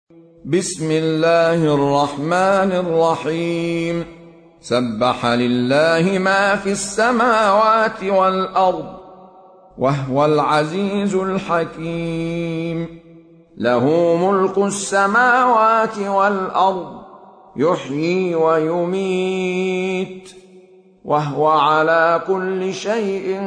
بسم الله الرحمن الرحيم. سبح لله ما في السماوات والأرض وهو العزيز الحكيم. له ملك السماوات والأرض يحيي ويميت وهو على كل شيء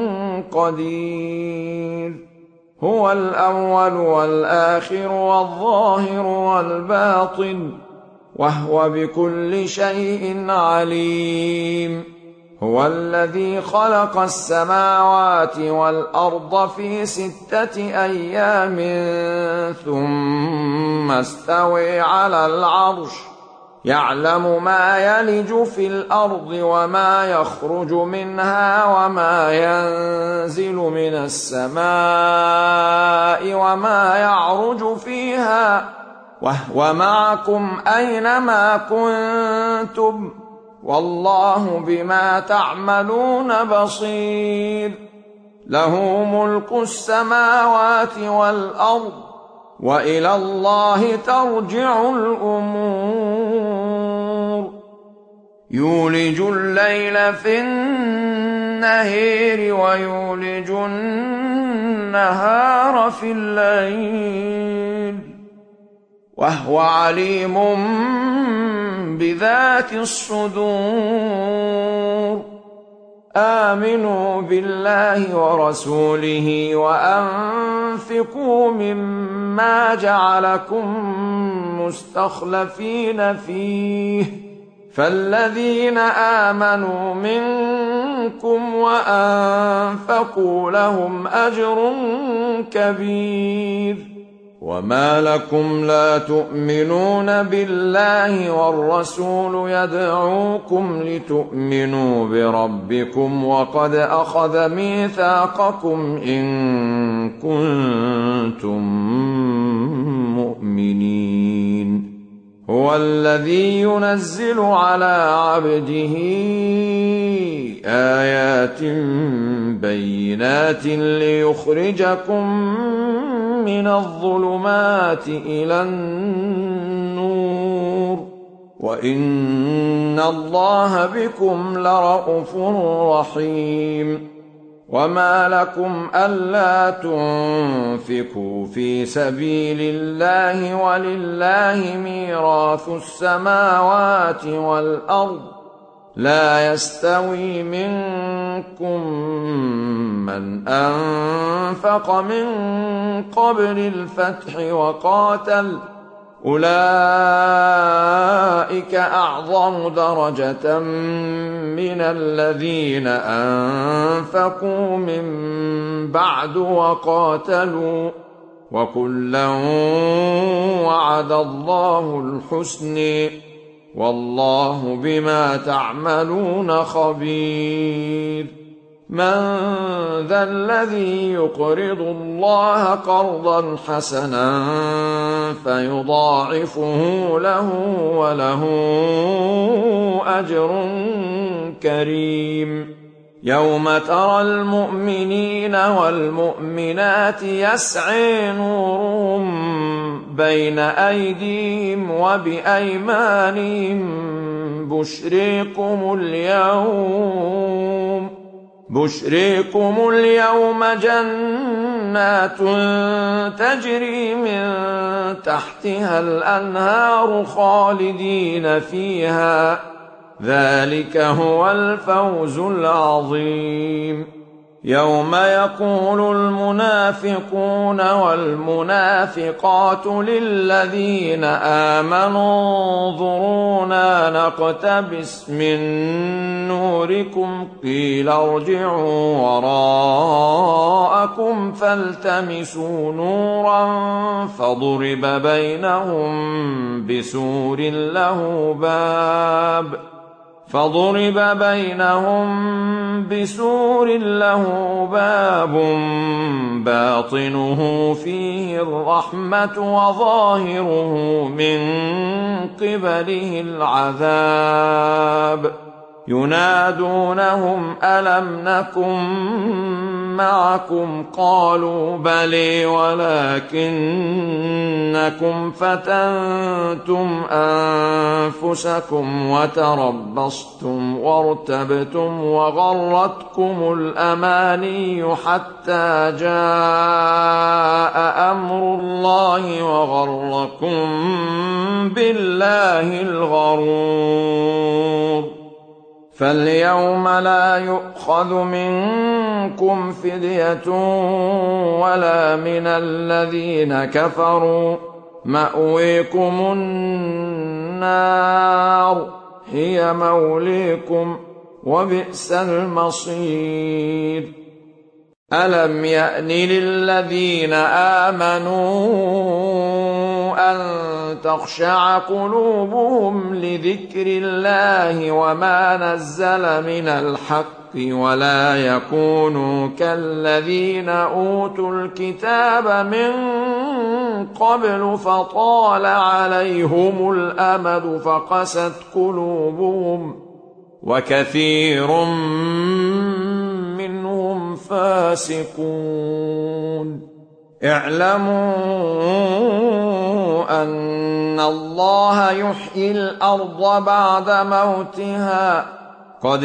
قدير. هو الأول والآخر والظاهر والباطن وهو بكل شيء عليم. هو الذي خلق السماوات والأرض في 6 أيام ثم استوى على العرش يعلم ما يلج في الأرض وما يخرج منها وما ينزل من السماء وما يعرج فيها وهو معكم أينما كنتم والله بما تعملون بصير. له ملك السماوات والأرض وإلى الله ترجع الأمور. يولج الليل في النهار ويولج النهار في الليل وهو عليم بذات الصدور. آمنوا بالله ورسوله وأنفقوا مما جعلكم مستخلفين فيه فالذين آمنوا منكم وأنفقوا لهم أجر كبير. وما لكم لا تؤمنون بالله والرسول يدعوكم لتؤمنوا بربكم وقد أخذ ميثاقكم إن كنتم مؤمنين. هو الذي ينزل على عبده آيات بينات ليخرجكم من الظلمات إلى النور وإن الله بكم لرءوف رحيم. وما لكم ألا تنفقوا في سبيل الله ولله ميراث السماوات والأرض لا يستوي منكم من أنفق من قبل الفتح وقاتل أولئك أعظم درجة من الذين أنفقوا من بعد وقاتلوا وكلا وعد الله الحسن والله بما تعملون خبير. من ذا الذي يقرض الله قرضا حسنا فيضاعفه له وله أجر كريم. يوم ترى المؤمنين والمؤمنات يسعى نورهم بين أيديهم وبأيمانهم بشريكم اليوم جنات تجري من تحتها الأنهار خالدين فيها ذلك هو الفوز العظيم. يوم يقول المنافقون والمنافقات للذين آمنوا انظرونا نقتبس من نوركم قيل ارجعوا وراءكم فالتمسوا نورا فضرب بينهم بسور له باب باطنه فيه الرحمة وظاهره من قبله العذاب. ينادونهم ألم نكن معكم قالوا بلى ولكنكم فتنتم أنفسكم وتربصتم وارتبتم وغرتكم الأماني حتى جاء أمر الله وغركم بالله الغرور. فاليوم لا يؤخذ منكم فدية ولا من الذين كفروا، مأويكم النار هي موليكم وبئس المصير. ألم يأن للذين آمنوا أن تخشع قلوبهم لذكر الله وما نزل من الحق ولا يكونوا كالذين أوتوا الكتاب من قبل فطال عليهم الأمد فقست قلوبهم وكثير منهم فاسقون. اعلموا أن الله يحيي الأرض بعد موتها قد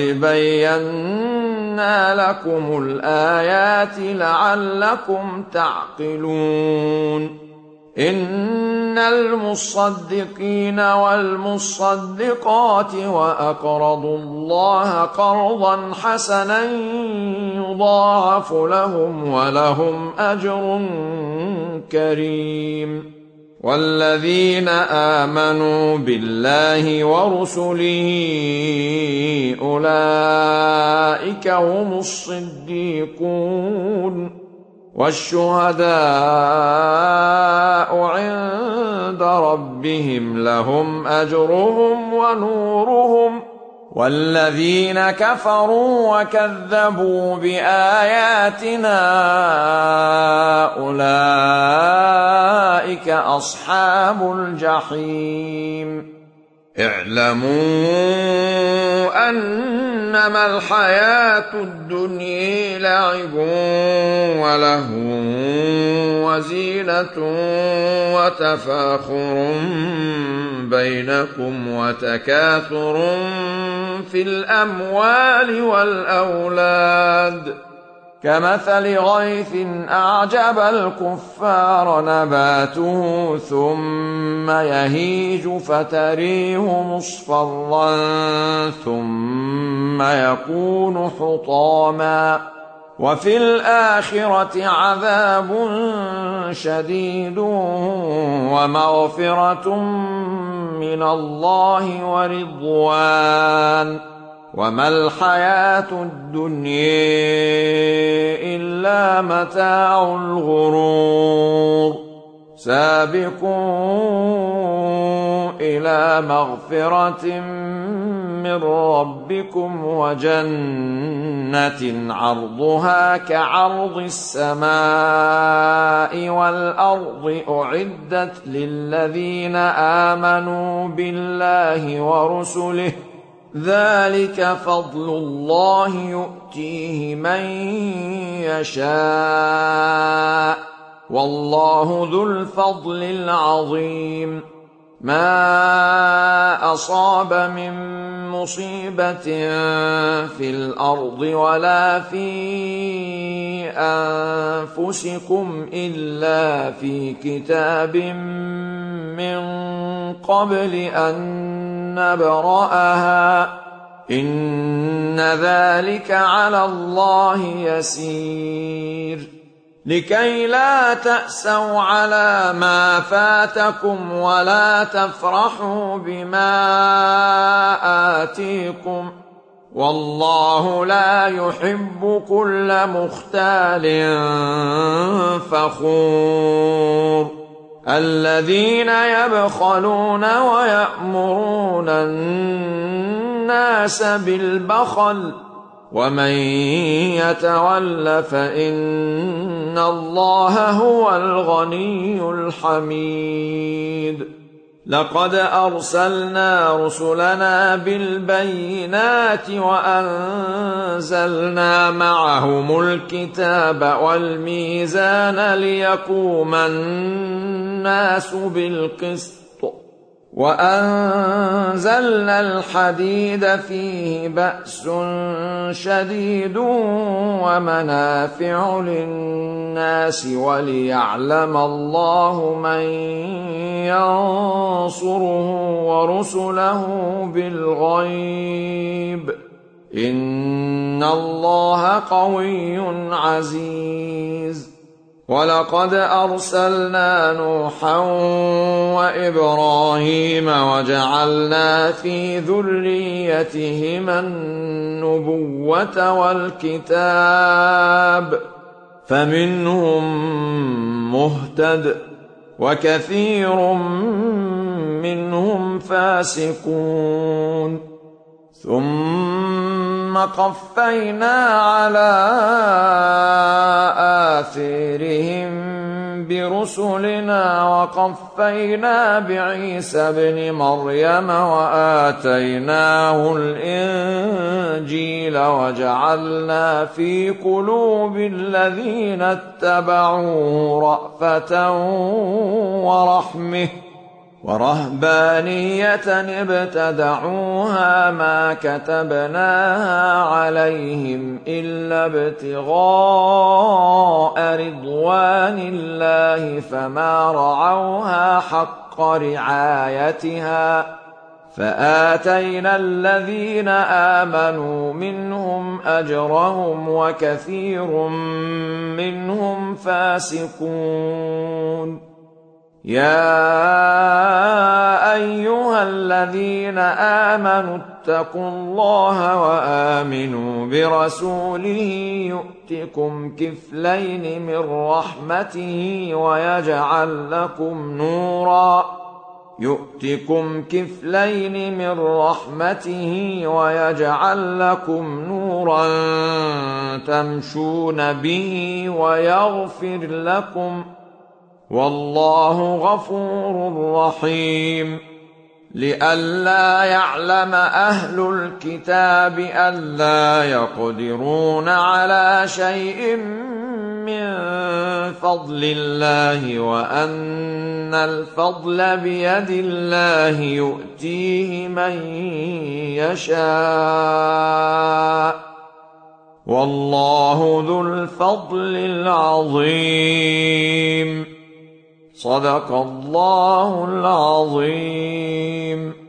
بينا لكم الآيات لعلكم تعقلون. إن المصدقين والمصدقات وأقرضوا الله قرضا حسنا يضاعف لهم ولهم أجر كريم. والذين آمنوا بالله ورسله أولئك هم الصديقون والشهداء عند ربهم لهم أجرهم ونورهم. والذين كفروا وكذبوا بآياتنا أولئك أصحاب الجحيم. اعلموا أنما الحياة الدنيا لعب ولهو وزينة وتفاخر بينكم وتكاثر في الأموال والأولاد كمثل غيث أعجب الكفار نباته ثم يهيج فتريه مصفرا ثم يكون حطاما وفي الآخرة عذاب شديد ومغفرة من الله ورضوان وما الحياة الدنيا إلا متاع الغرور. سابقوا إلى مغفرة من ربكم وجنة عرضها كعرض السماء والأرض أعدت للذين آمنوا بالله ورسله ذلك فضل الله يؤتيه من يشاء والله ذو الفضل العظيم. ما أصاب من مصيبة في الأرض ولا في أنفسكم إلا في كتاب من قبل أن نبرأها إن ذلك على الله يسير. لكي لا تأسوا على ما فاتكم ولا تفرحوا بما آتيكم والله لا يحب كل مختال فخور. الذين يبخلون ويأمرون الناس بالبخل ومن يتول فإن الله هو الغني الحميد. لقد أرسلنا رسلنا بالبينات وأنزلنا معهم الكتاب والميزان ليقوم الناس بالقسط وأنزلنا الحديد فيه بأس شديد ومنافع للناس وليعلم الله من ينصره ورسله بالغيب إن الله قوي عزيز. ولقد أرسلنا نوحا وإبراهيم وجعلنا في ذريتهما النبوة والكتاب فمنهم مهتد وكثير منهم فاسقون. ثم قفينا على آثارهم برسلنا وقفينا بعيسى ابن مريم وآتيناه الإنجيل وجعلنا في قلوب الذين اتبعوه رأفة ورحمة ورهبانية ابتدعوها ما كتبناها عليهم إلا ابتغاء رضوان الله فما رعوها حق رعايتها فآتينا الذين آمنوا منهم أجرهم وكثير منهم فاسقون. يا أيها الذين آمنوا اتقوا الله وآمنوا برسوله يؤتكم كفلين من رحمته ويجعل لكم نورا تمشون به ويغفر لكم والله غفور رحيم. لئلا يعلم أهل الكتاب ألا يقدرون على شيء من فضل الله وأن الفضل بيد الله يؤتيه من يشاء والله ذو الفضل العظيم. صدق الله العظيم.